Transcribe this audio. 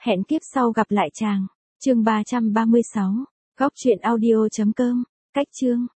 Hẹn kiếp sau gặp lại chàng. Chương 336. Góc truyện audio.com. Cách chương.